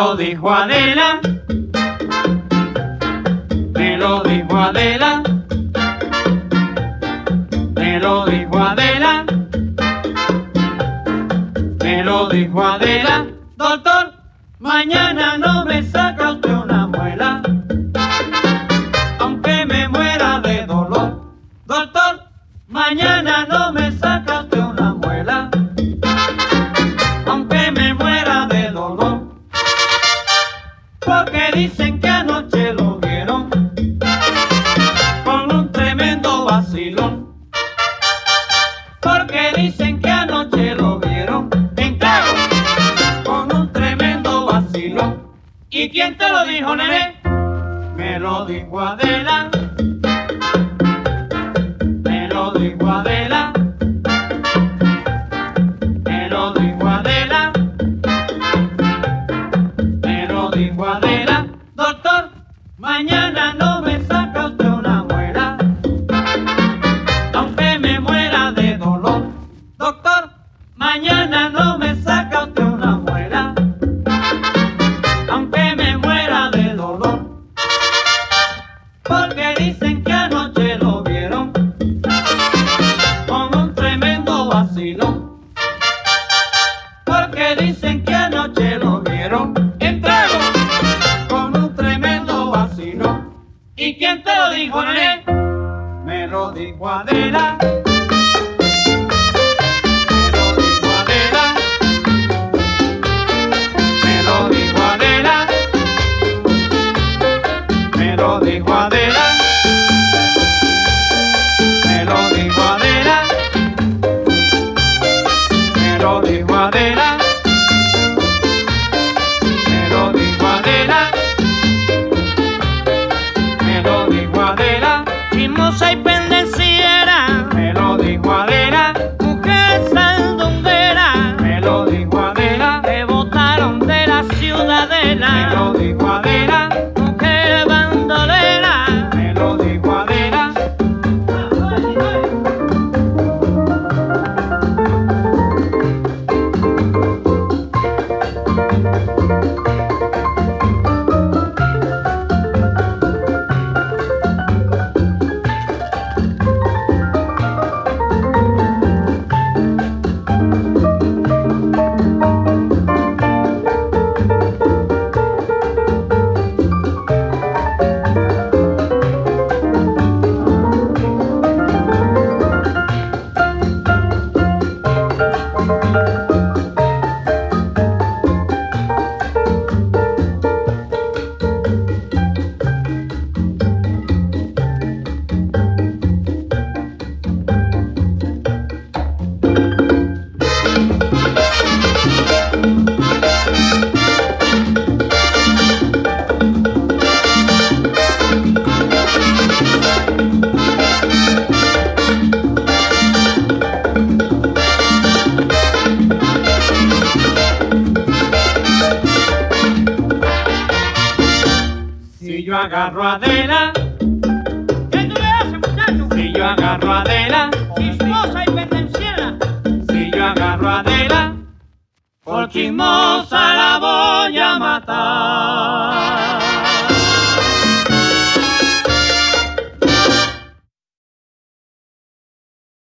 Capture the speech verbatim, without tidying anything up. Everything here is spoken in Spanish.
lo dijo Adela, me lo dijo Adela, me lo dijo Adela, me lo dijo Adela. Doctor, mañana no me saca usted una muela, aunque me muera de dolor. Doctor, mañana no me saca usted una muela, aunque me muera de dolor. Porque dicen que anoche lo vieron con un tremendo vacilón. Porque dicen que anoche lo vieron en trago con un tremendo vacilón. ¿Y quién te lo dijo, nene? Me lo dijo Adela, me lo dijo Adela, me lo dijo Adela, me lo dijo Adela. Doctor, mañana no me saca usted una muela, aunque me muera de dolor. Doctor, mañana no me saca usted una muela, aunque me muera de dolor. Porque dicen que anoche lo vieron con un tremendo vacilón. Porque dicen que anoche lo vieron en trago con un tremendo vacilón. ¿Y quién te lo dijo, nene? Me lo dijo Adela, me lo dijo Adela, me lo dijo Adela, me lo dijo Adela, me lo dijo Adela, me lo dijo Adela, me lo dijo Adela, me lo dijo Adela. Chismosa y pendenciera, me lo dijo Adela. Mujer sandunguera, me lo dijo Adela. Me botaron de la ciudadela, me lo dijo Adela. Mujer bandolera, me lo dijo Adela. Si yo agarro a Adela, ¿Qué tú le haces, muchacho? si yo agarro a Adela, Chismosa y pendenciera. si yo agarro a Adela, por chismosa la voy a matar.